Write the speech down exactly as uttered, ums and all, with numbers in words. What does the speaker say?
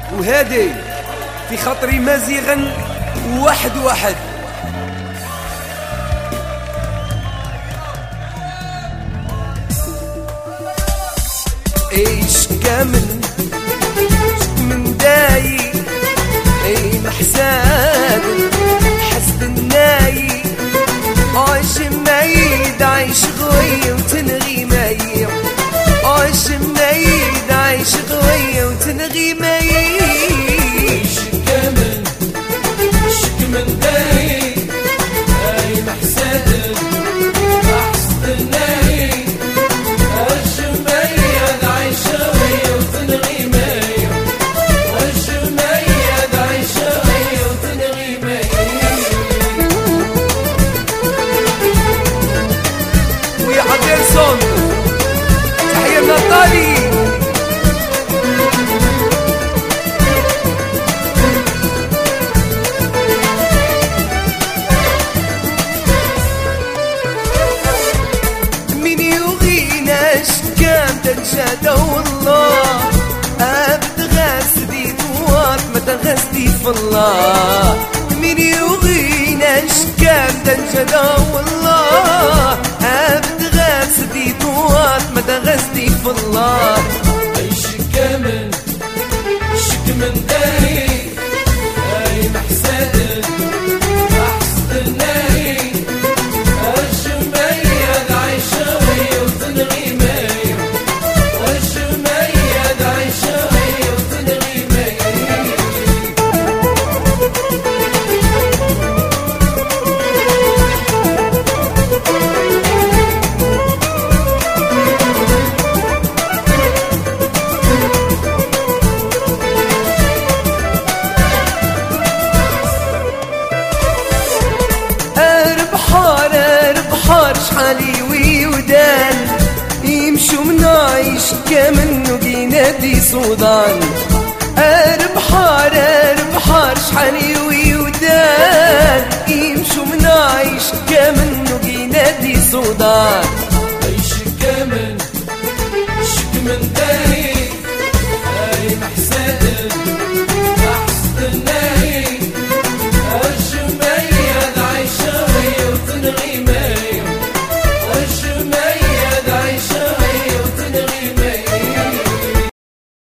وهادي في خاطري مزيغا واحد واحد. ايش كامل من داي اي محسان حسب الناي عايش ميد عايش غوية وتنغي مي عايش ميد عايش غوية وتنغي مي. ايش كامل شك من داي اي محسان حسب الناي عايش ميد عايش غوية وتنغي مي عايش ميد عايش غوية وتنغي مي. ويا عديرسون تحية نطالي. من يغيناش كان تنشاد والله أبد غاسدي طوات ما تغسدي في الله. من يغيناش كان تنشاد والله أبد غاسدي طوات ما تغسدي في الله. ايش كامل شك من داي اي محسن احسن الناي عايش ميد عايش غوية وتنغي مي عايش ميد عايش غوية وتنغي مي. شحالي ويودان يمشوا منايش كامل نقينا دي سودان. اربحار اربحار شحالي ويودان يمشوا منايش كامل نقينا دي سودان. ايش كامل شك من داي اي محسن